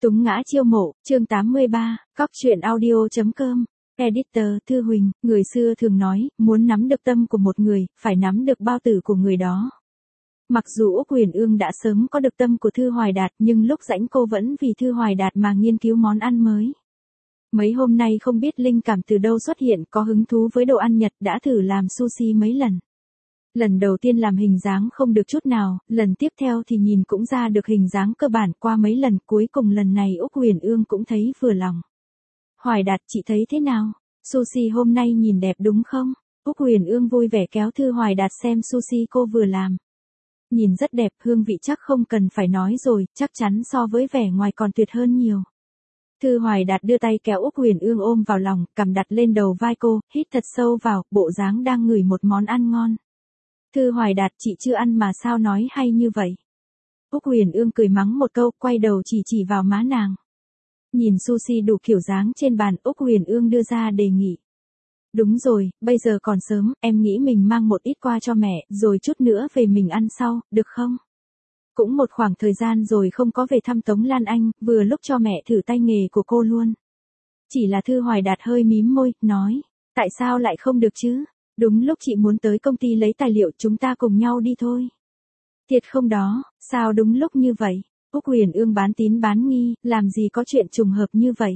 Túng ngã chiêu mộ, chương 83, cóc truyện audio.com. Editor Thư Huỳnh, người xưa thường nói, muốn nắm được tâm của một người, phải nắm được bao tử của người đó. Mặc dù Úc Huyền Ương đã sớm có được tâm của Thư Hoài Đạt, nhưng lúc rảnh cô vẫn vì Thư Hoài Đạt mà nghiên cứu món ăn mới. Mấy hôm nay không biết linh cảm từ đâu xuất hiện, có hứng thú với đồ ăn Nhật, đã thử làm sushi mấy lần. Lần đầu tiên làm hình dáng không được chút nào, lần tiếp theo thì nhìn cũng ra được hình dáng cơ bản, qua mấy lần, cuối cùng lần này Úc Huyền Ương cũng thấy vừa lòng. Hoài Đạt, chị thấy thế nào? Sushi hôm nay nhìn đẹp đúng không? Úc Huyền Ương vui vẻ kéo Thư Hoài Đạt xem sushi cô vừa làm. Nhìn rất đẹp, hương vị chắc không cần phải nói rồi, chắc chắn so với vẻ ngoài còn tuyệt hơn nhiều. Thư Hoài Đạt đưa tay kéo Úc Huyền Ương ôm vào lòng, cằm đặt lên đầu vai cô, hít thật sâu vào, bộ dáng đang ngửi một món ăn ngon. Thư Hoài Đạt, chị chưa ăn mà sao nói hay như vậy? Úc Huyền Ương cười mắng một câu, quay đầu chỉ vào má nàng. Nhìn sushi đủ kiểu dáng trên bàn, Úc Huyền Ương đưa ra đề nghị. Đúng rồi, bây giờ còn sớm, em nghĩ mình mang một ít qua cho mẹ, rồi chút nữa về mình ăn sau, được không? Cũng một khoảng thời gian rồi không có về thăm Tống Lan Anh, vừa lúc cho mẹ thử tay nghề của cô luôn. Chỉ là Thư Hoài Đạt hơi mím môi, nói, tại sao lại không được chứ? Đúng lúc chị muốn tới công ty lấy tài liệu, chúng ta cùng nhau đi thôi. Thiệt không đó, sao đúng lúc như vậy? Úc Huyền Ương bán tín bán nghi, làm gì có chuyện trùng hợp như vậy?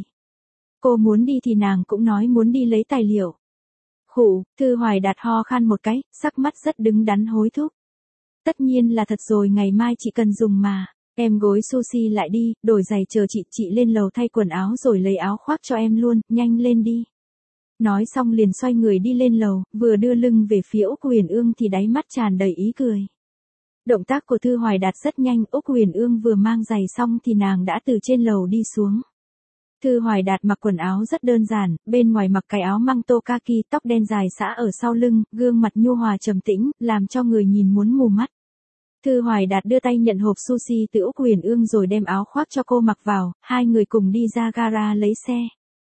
Cô muốn đi thì nàng cũng nói muốn đi lấy tài liệu. Khụ, Thư Hoài Đạt ho khan một cái, sắc mắt rất đứng đắn hối thúc. Tất nhiên là thật rồi, ngày mai chị cần dùng mà. Em gối sushi lại đi, đổi giày chờ chị lên lầu thay quần áo rồi lấy áo khoác cho em luôn, nhanh lên đi. Nói xong liền xoay người đi lên lầu, vừa đưa lưng về phía Úc Huyền Ương thì đáy mắt tràn đầy ý cười. Động tác của Thư Hoài Đạt rất nhanh, Úc Huyền Ương vừa mang giày xong thì nàng đã từ trên lầu đi xuống. Thư Hoài Đạt mặc quần áo rất đơn giản, bên ngoài mặc cái áo măng tô kaki, tóc đen dài xõa ở sau lưng, gương mặt nhu hòa trầm tĩnh, làm cho người nhìn muốn mù mắt. Thư Hoài Đạt đưa tay nhận hộp sushi từ Úc Huyền Ương rồi đem áo khoác cho cô mặc vào, hai người cùng đi ra gara lấy xe.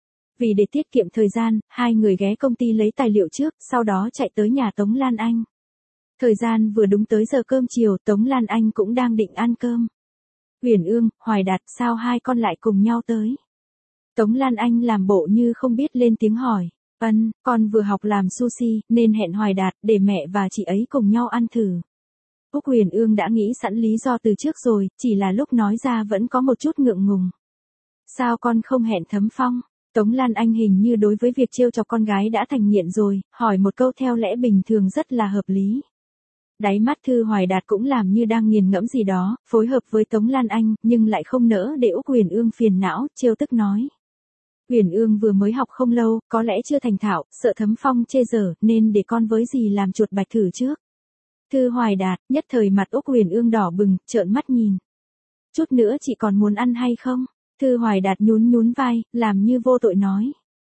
Vì để tiết kiệm thời gian, hai người ghé công ty lấy tài liệu trước, sau đó chạy tới nhà Tống Lan Anh. Thời gian vừa đúng tới giờ cơm chiều, Tống Lan Anh cũng đang định ăn cơm. Huyền Ương, Hoài Đạt, sao hai con lại cùng nhau tới? Tống Lan Anh làm bộ như không biết lên tiếng hỏi. Con vừa học làm sushi, nên hẹn Hoài Đạt, để mẹ và chị ấy cùng nhau ăn thử. Úc Huyền Ương đã nghĩ sẵn lý do từ trước rồi, chỉ là lúc nói ra vẫn có một chút ngượng ngùng. Sao con không hẹn Thấm Phong? Tống Lan Anh hình như đối với việc trêu chọc con gái đã thành nghiện rồi, hỏi một câu theo lẽ bình thường rất là hợp lý. Đáy mắt Thư Hoài Đạt cũng làm như đang nghiền ngẫm gì đó, phối hợp với Tống Lan Anh, nhưng lại không nỡ để Úc Huyền Ương phiền não, trêu tức nói. Huyền Ương vừa mới học không lâu, có lẽ chưa thành thạo, sợ Thấm Phong chê dở, nên để con với dì làm chuột bạch thử trước. Thư Hoài Đạt, nhất thời mặt Úc Huyền Ương đỏ bừng, trợn mắt nhìn. Chút nữa chị còn muốn ăn hay không? Thư Hoài Đạt nhún vai, làm như vô tội nói.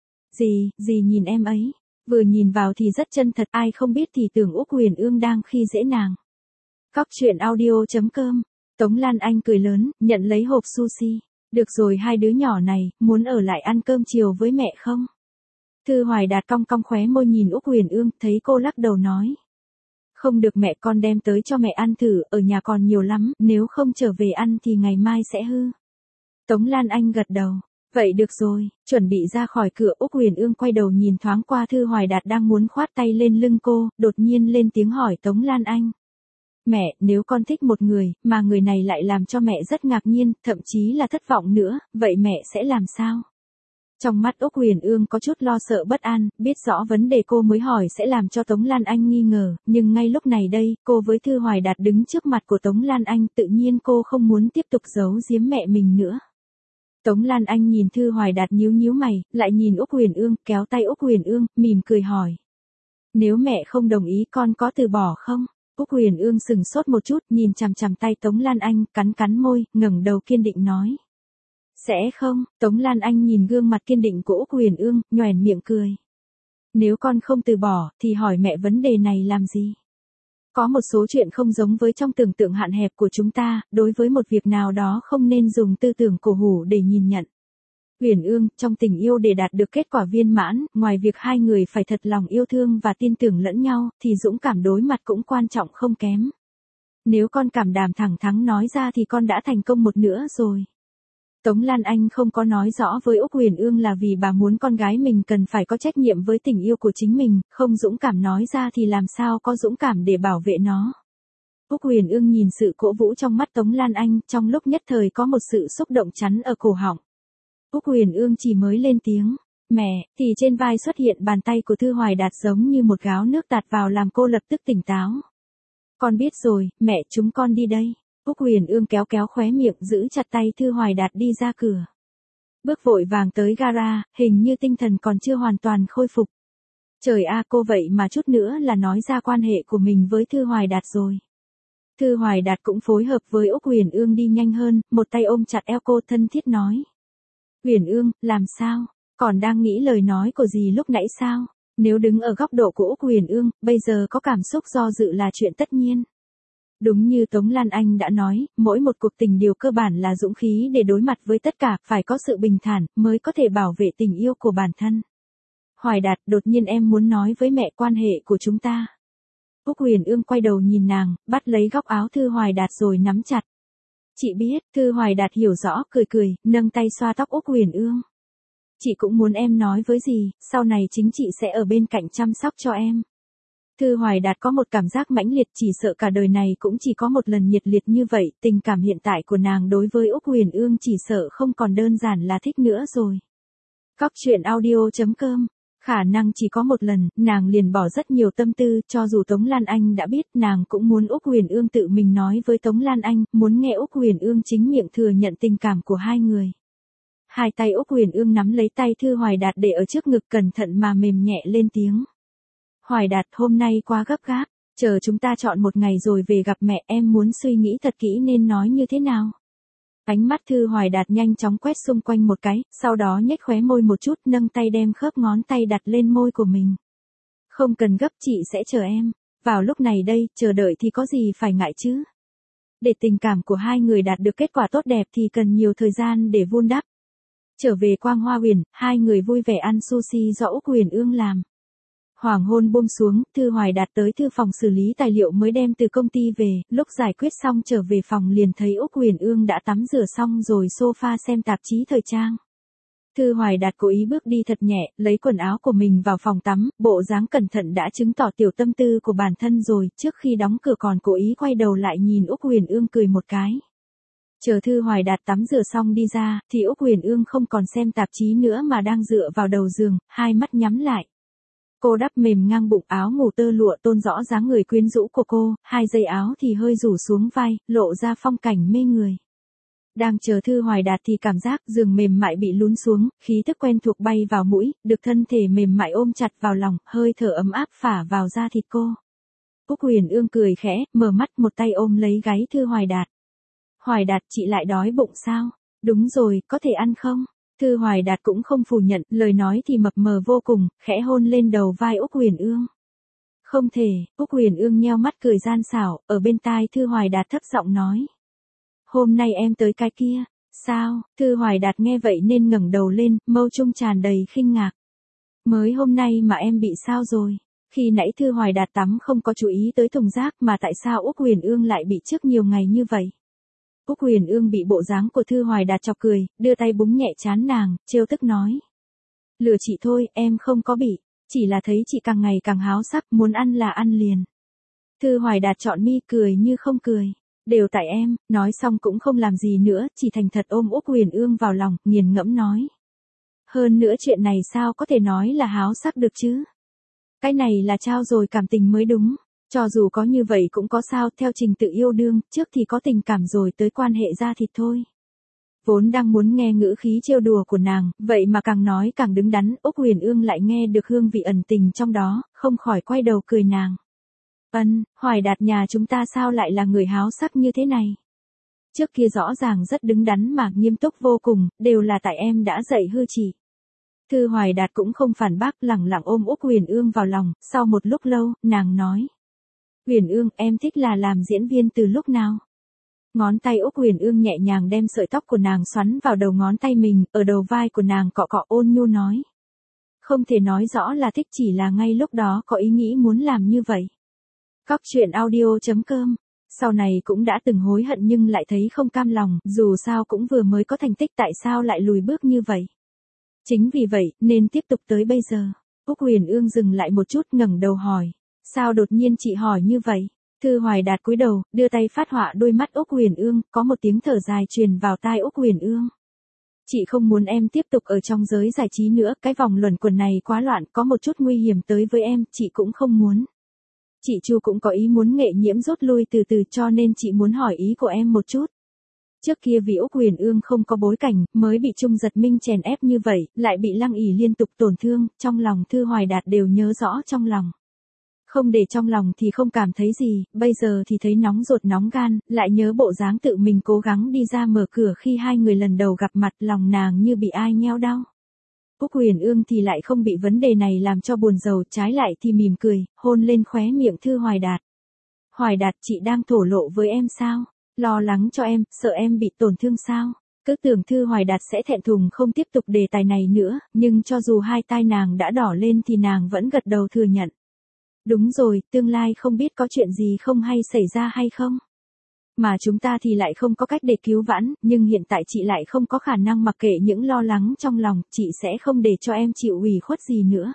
Dì nhìn em ấy. Vừa nhìn vào thì rất chân thật, ai không biết thì tưởng Úc Huyền Ương đang khi dễ nàng. Cóc truyện audio.com. Tống Lan Anh cười lớn, nhận lấy hộp sushi. Được rồi, hai đứa nhỏ này, muốn ở lại ăn cơm chiều với mẹ không? Thư Hoài Đạt cong khóe môi nhìn Úc Huyền Ương, thấy cô lắc đầu nói. Không được mẹ, con đem tới cho mẹ ăn thử, ở nhà còn nhiều lắm, nếu không trở về ăn thì ngày mai sẽ hư. Tống Lan Anh gật đầu. Vậy được rồi, chuẩn bị ra khỏi cửa, Úc Huyền Ương quay đầu nhìn thoáng qua Thư Hoài Đạt đang muốn khoát tay lên lưng cô, đột nhiên lên tiếng hỏi Tống Lan Anh. Mẹ, nếu con thích một người, mà người này lại làm cho mẹ rất ngạc nhiên, thậm chí là thất vọng nữa, vậy mẹ sẽ làm sao? Trong mắt Úc Huyền Ương có chút lo sợ bất an, biết rõ vấn đề cô mới hỏi sẽ làm cho Tống Lan Anh nghi ngờ, nhưng ngay lúc này đây, cô với Thư Hoài Đạt đứng trước mặt của Tống Lan Anh, tự nhiên cô không muốn tiếp tục giấu giếm mẹ mình nữa. Tống Lan Anh nhìn Thư Hoài Đạt nhíu mày, lại nhìn Úc Huyền Ương, kéo tay Úc Huyền Ương, mỉm cười hỏi. Nếu mẹ không đồng ý con có từ bỏ không? Úc Huyền Ương sừng sốt một chút, nhìn chằm tay Tống Lan Anh, cắn môi, ngẩng đầu kiên định nói. Sẽ không, Tống Lan Anh nhìn gương mặt kiên định của Úc Huyền Ương, nhoẻn miệng cười. Nếu con không từ bỏ, thì hỏi mẹ vấn đề này làm gì? Có một số chuyện không giống với trong tưởng tượng hạn hẹp của chúng ta, đối với một việc nào đó không nên dùng tư tưởng cổ hủ để nhìn nhận. Huyền Ương, trong tình yêu để đạt được kết quả viên mãn, ngoài việc hai người phải thật lòng yêu thương và tin tưởng lẫn nhau, thì dũng cảm đối mặt cũng quan trọng không kém. Nếu con cảm đảm thẳng thắn nói ra thì con đã thành công một nửa rồi. Tống Lan Anh không có nói rõ với Úc Huyền Ương là vì bà muốn con gái mình cần phải có trách nhiệm với tình yêu của chính mình, không dũng cảm nói ra thì làm sao có dũng cảm để bảo vệ nó. Úc Huyền Ương nhìn sự cổ vũ trong mắt Tống Lan Anh, trong lúc nhất thời có một sự xúc động chắn ở cổ họng. Úc Huyền Ương chỉ mới lên tiếng, mẹ, thì trên vai xuất hiện bàn tay của Thư Hoài Đạt giống như một gáo nước tạt vào làm cô lập tức tỉnh táo. Con biết rồi, mẹ chúng con đi đây. Úc Huyền Ương kéo kéo khóe miệng giữ chặt tay Thư Hoài Đạt đi ra cửa. Bước vội vàng tới gara, hình như tinh thần còn chưa hoàn toàn khôi phục. Trời a, cô vậy mà chút nữa là nói ra quan hệ của mình với Thư Hoài Đạt rồi. Thư Hoài Đạt cũng phối hợp với Úc Huyền Ương đi nhanh hơn, một tay ôm chặt eo cô thân thiết nói. Huyền Ương, làm sao? Còn đang nghĩ lời nói của dì lúc nãy sao? Nếu đứng ở góc độ của Úc Huyền Ương, bây giờ có cảm xúc do dự là chuyện tất nhiên. Đúng như Tống Lan Anh đã nói, mỗi một cuộc tình điều cơ bản là dũng khí để đối mặt với tất cả, phải có sự bình thản, mới có thể bảo vệ tình yêu của bản thân. Hoài Đạt, đột nhiên em muốn nói với mẹ quan hệ của chúng ta. Úc Huyền Ương quay đầu nhìn nàng, bắt lấy góc áo Thư Hoài Đạt rồi nắm chặt. Chị biết, Thư Hoài Đạt hiểu rõ, cười cười, nâng tay xoa tóc Úc Huyền Ương. Chị cũng muốn em nói với dì, sau này chính chị sẽ ở bên cạnh chăm sóc cho em. Thư Hoài Đạt có một cảm giác mãnh liệt, chỉ sợ cả đời này cũng chỉ có một lần nhiệt liệt như vậy, tình cảm hiện tại của nàng đối với Úc Huyền Ương chỉ sợ không còn đơn giản là thích nữa rồi. Cóc truyện audio.com. Khả năng chỉ có một lần, nàng liền bỏ rất nhiều tâm tư, cho dù Tống Lan Anh đã biết, nàng cũng muốn Úc Huyền Ương tự mình nói với Tống Lan Anh, muốn nghe Úc Huyền Ương chính miệng thừa nhận tình cảm của hai người. Hai tay Úc Huyền Ương nắm lấy tay Thư Hoài Đạt để ở trước ngực, cẩn thận mà mềm nhẹ lên tiếng. Hoài Đạt, hôm nay quá gấp gáp, chờ chúng ta chọn một ngày rồi về gặp mẹ, em muốn suy nghĩ thật kỹ nên nói như thế nào. Ánh mắt Thư Hoài Đạt nhanh chóng quét xung quanh một cái, sau đó nhếch khóe môi một chút, nâng tay đem khớp ngón tay đặt lên môi của mình. Không cần gấp, chị sẽ chờ em. Vào lúc này đây, chờ đợi thì có gì phải ngại chứ. Để tình cảm của hai người đạt được kết quả tốt đẹp thì cần nhiều thời gian để vun đắp. Trở về Quang Hoa Huyền, hai người vui vẻ ăn sushi do Úc Huyền Ương làm. Hoàng hôn buông xuống, Thư Hoài Đạt tới thư phòng xử lý tài liệu mới đem từ công ty về, lúc giải quyết xong trở về phòng liền thấy Úc Huyền Ương đã tắm rửa xong rồi sofa xem tạp chí thời trang. Thư Hoài Đạt cố ý bước đi thật nhẹ, lấy quần áo của mình vào phòng tắm, bộ dáng cẩn thận đã chứng tỏ tiểu tâm tư của bản thân rồi, trước khi đóng cửa còn cố ý quay đầu lại nhìn Úc Huyền Ương cười một cái. Chờ Thư Hoài Đạt tắm rửa xong đi ra, thì Úc Huyền Ương không còn xem tạp chí nữa mà đang dựa vào đầu giường, hai mắt nhắm lại. Cô đắp mềm ngang bụng, áo ngủ tơ lụa tôn rõ dáng người quyến rũ của cô, hai dây áo thì hơi rủ xuống vai, lộ ra phong cảnh mê người. Đang chờ Thư Hoài Đạt thì cảm giác giường mềm mại bị lún xuống, khí thức quen thuộc bay vào mũi, được thân thể mềm mại ôm chặt vào lòng, hơi thở ấm áp phả vào da thịt cô. Úc Huyền Ương cười khẽ, mở mắt, một tay ôm lấy gáy Thư Hoài Đạt. Hoài Đạt, chị lại đói bụng sao? Đúng rồi, có thể ăn không? Thư Hoài Đạt cũng không phủ nhận, lời nói thì mập mờ vô cùng, khẽ hôn lên đầu vai Úc Huyền Ương. Không thể, Úc Huyền Ương nheo mắt cười gian xảo, ở bên tai Thư Hoài Đạt thấp giọng nói. Hôm nay em tới cái kia, sao? Thư Hoài Đạt nghe vậy nên ngẩng đầu lên, mâu trung tràn đầy khinh ngạc. Mới hôm nay mà em bị sao rồi? Khi nãy Thư Hoài Đạt tắm không có chú ý tới thùng rác mà tại sao Úc Huyền Ương lại bị trước nhiều ngày như vậy? Úc Huyền Ương bị bộ dáng của Thư Hoài Đạt chọc cười, đưa tay búng nhẹ trán nàng, trêu tức nói. Lừa chị thôi, em không có bị, chỉ là thấy chị càng ngày càng háo sắc, muốn ăn là ăn liền. Thư Hoài Đạt trọn mi, cười như không cười. Đều tại em, nói xong cũng không làm gì nữa, chỉ thành thật ôm Úc Huyền Ương vào lòng, nghiền ngẫm nói. Hơn nữa chuyện này sao có thể nói là háo sắc được chứ? Cái này là trao rồi cảm tình mới đúng. Cho dù có như vậy cũng có sao, theo trình tự yêu đương, trước thì có tình cảm rồi tới quan hệ ra thịt thôi. Vốn đang muốn nghe ngữ khí trêu đùa của nàng, vậy mà càng nói càng đứng đắn, Úc Huyền Ương lại nghe được hương vị ẩn tình trong đó, không khỏi quay đầu cười nàng. Hoài Đạt nhà chúng ta sao lại là người háo sắc như thế này? Trước kia rõ ràng rất đứng đắn mà nghiêm túc vô cùng, đều là tại em đã dạy hư chị. Thư Hoài Đạt cũng không phản bác, lẳng lặng ôm Úc Huyền Ương vào lòng, sau một lúc lâu, nàng nói. Huyền Ương, em thích là làm diễn viên từ lúc nào? Ngón tay Úc Huyền Ương nhẹ nhàng đem sợi tóc của nàng xoắn vào đầu ngón tay mình, ở đầu vai của nàng cọ cọ ôn nhu nói. Không thể nói rõ là thích, chỉ là ngay lúc đó có ý nghĩ muốn làm như vậy. Cóc truyện audio.com Sau này cũng đã từng hối hận nhưng lại thấy không cam lòng, dù sao cũng vừa mới có thành tích tại sao lại lùi bước như vậy. Chính vì vậy, nên tiếp tục tới bây giờ. Úc Huyền Ương dừng lại một chút ngẩng đầu hỏi. Sao đột nhiên chị hỏi như vậy? Thư Hoài Đạt cúi đầu, đưa tay phát họa đôi mắt Úc Huyền Ương, có một tiếng thở dài truyền vào tai Úc Huyền Ương. Chị không muốn em tiếp tục ở trong giới giải trí nữa, cái vòng luẩn quẩn này quá loạn, có một chút nguy hiểm tới với em, chị cũng không muốn. Chị Chu cũng có ý muốn Nghệ Nhiễm rút lui từ từ cho nên chị muốn hỏi ý của em một chút. Trước kia vì Úc Huyền Ương không có bối cảnh, mới bị Trung Giật Minh chèn ép như vậy, lại bị Lăng ỉ liên tục tổn thương, trong lòng Thư Hoài Đạt đều nhớ rõ trong lòng. Không để trong lòng thì không cảm thấy gì, bây giờ thì thấy nóng ruột nóng gan, lại nhớ bộ dáng tự mình cố gắng đi ra mở cửa khi hai người lần đầu gặp mặt, lòng nàng như bị ai nheo đau. Úc Huyền Ương thì lại không bị vấn đề này làm cho buồn rầu, trái lại thì mỉm cười, hôn lên khóe miệng Thư Hoài Đạt. Hoài Đạt, chị đang thổ lộ với em sao? Lo lắng cho em, sợ em bị tổn thương sao? Cứ tưởng Thư Hoài Đạt sẽ thẹn thùng không tiếp tục đề tài này nữa, nhưng cho dù hai tai nàng đã đỏ lên thì nàng vẫn gật đầu thừa nhận. Đúng rồi, tương lai không biết có chuyện gì không hay xảy ra hay không? Mà chúng ta thì lại không có cách để cứu vãn, nhưng hiện tại chị lại không có khả năng mặc kệ những lo lắng trong lòng, chị sẽ không để cho em chịu ủy khuất gì nữa.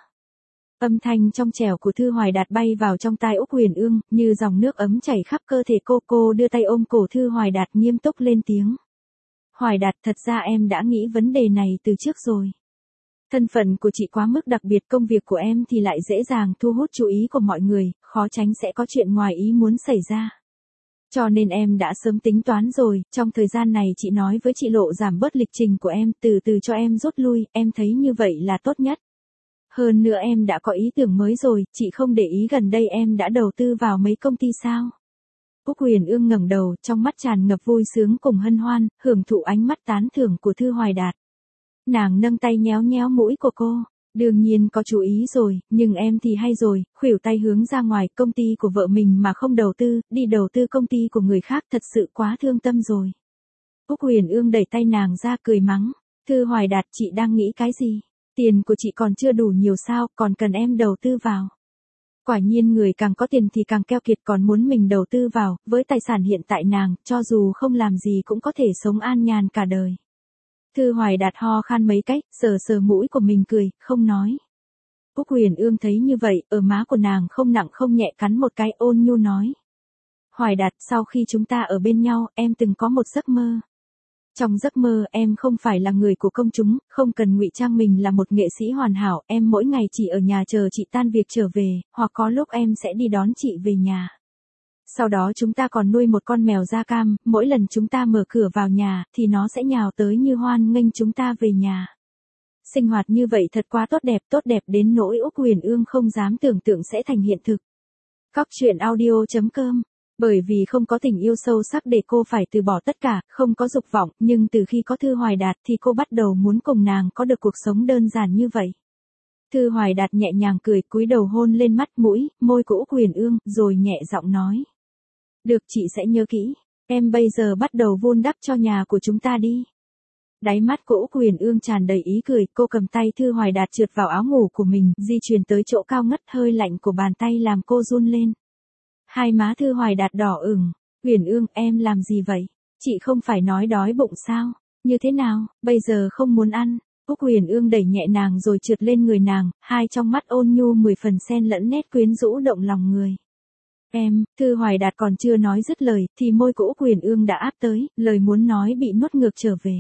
Âm thanh trong trẻo của Thư Hoài Đạt bay vào trong tai Úc Huyền Ương, như dòng nước ấm chảy khắp cơ thể cô đưa tay ôm cổ Thư Hoài Đạt nghiêm túc lên tiếng. Hoài Đạt, thật ra em đã nghĩ vấn đề này từ trước rồi. Thân phận của chị quá mức đặc biệt, công việc của em thì lại dễ dàng thu hút chú ý của mọi người, khó tránh sẽ có chuyện ngoài ý muốn xảy ra. Cho nên em đã sớm tính toán rồi, trong thời gian này chị nói với chị Lộ giảm bớt lịch trình của em, từ từ cho em rút lui, em thấy như vậy là tốt nhất. Hơn nữa em đã có ý tưởng mới rồi, chị không để ý gần đây em đã đầu tư vào mấy công ty sao? Úc Huyền Ương ngẩng đầu, trong mắt tràn ngập vui sướng cùng hân hoan, hưởng thụ ánh mắt tán thưởng của Thư Hoài Đạt. Nàng nâng tay nhéo nhéo mũi của cô. Đương nhiên có chú ý rồi, nhưng em thì hay rồi, khuỷu tay hướng ra ngoài, công ty của vợ mình mà không đầu tư, đi đầu tư công ty của người khác thật sự quá thương tâm rồi. Úc Huyền Ương đẩy tay nàng ra cười mắng. Thư Hoài Đạt, chị đang nghĩ cái gì? Tiền của chị còn chưa đủ nhiều sao, còn cần em đầu tư vào. Quả nhiên người càng có tiền thì càng keo kiệt, còn muốn mình đầu tư vào, với tài sản hiện tại nàng, cho dù không làm gì cũng có thể sống an nhàn cả đời. Thư Hoài Đạt ho khan mấy cách, sờ mũi của mình cười, không nói. Úc Huyền Ương thấy như vậy, ở má của nàng không nặng không nhẹ cắn một cái, ôn nhu nói. Hoài Đạt, sau khi chúng ta ở bên nhau, em từng có một giấc mơ. Trong giấc mơ, em không phải là người của công chúng, không cần ngụy trang mình là một nghệ sĩ hoàn hảo, em mỗi ngày chỉ ở nhà chờ chị tan việc trở về, hoặc có lúc em sẽ đi đón chị về nhà. Sau đó chúng ta còn nuôi một con mèo da cam, mỗi lần chúng ta mở cửa vào nhà, thì nó sẽ nhào tới như hoan nghênh chúng ta về nhà. Sinh hoạt như vậy thật quá tốt đẹp đến nỗi Úc Huyền Ương không dám tưởng tượng sẽ thành hiện thực. Cóc truyện audio.com. Bởi vì không có tình yêu sâu sắc để cô phải từ bỏ tất cả, không có dục vọng, nhưng từ khi có Thư Hoài Đạt thì cô bắt đầu muốn cùng nàng có được cuộc sống đơn giản như vậy. Thư Hoài Đạt nhẹ nhàng cười, cúi đầu hôn lên mắt mũi, môi của Úc Huyền Ương, rồi nhẹ giọng nói. Được, chị sẽ nhớ kỹ, em bây giờ bắt đầu vun đắp cho nhà của chúng ta đi. Đáy mắt của Úc Huyền Ương tràn đầy ý cười, cô cầm tay Thư Hoài Đạt trượt vào áo ngủ của mình, di chuyển tới chỗ cao ngất, hơi lạnh của bàn tay làm cô run lên. Hai má Thư Hoài Đạt đỏ ửng. Huyền Ương, em làm gì vậy? Chị không phải nói đói bụng sao? Như thế nào, bây giờ không muốn ăn? Úc Huyền Ương đẩy nhẹ nàng rồi trượt lên người nàng, hai trong mắt ôn nhu 10 phần xen lẫn nét quyến rũ động lòng người. Em, Thư Hoài Đạt còn chưa nói dứt lời, thì môi của Úc Huyền Ương đã áp tới, lời muốn nói bị nuốt ngược trở về.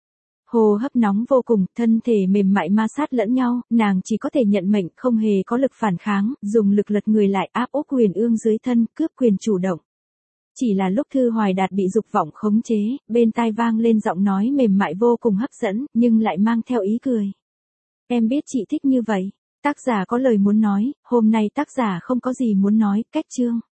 Hô hấp nóng vô cùng, thân thể mềm mại ma sát lẫn nhau, nàng chỉ có thể nhận mệnh, không hề có lực phản kháng, dùng lực lật người lại áp Úc Huyền Ương dưới thân, cướp quyền chủ động. Chỉ là lúc Thư Hoài Đạt bị dục vọng khống chế, bên tai vang lên giọng nói mềm mại vô cùng hấp dẫn, nhưng lại mang theo ý cười. Em biết chị thích như vậy. Tác giả có lời muốn nói, hôm nay tác giả không có gì muốn nói, kết chương.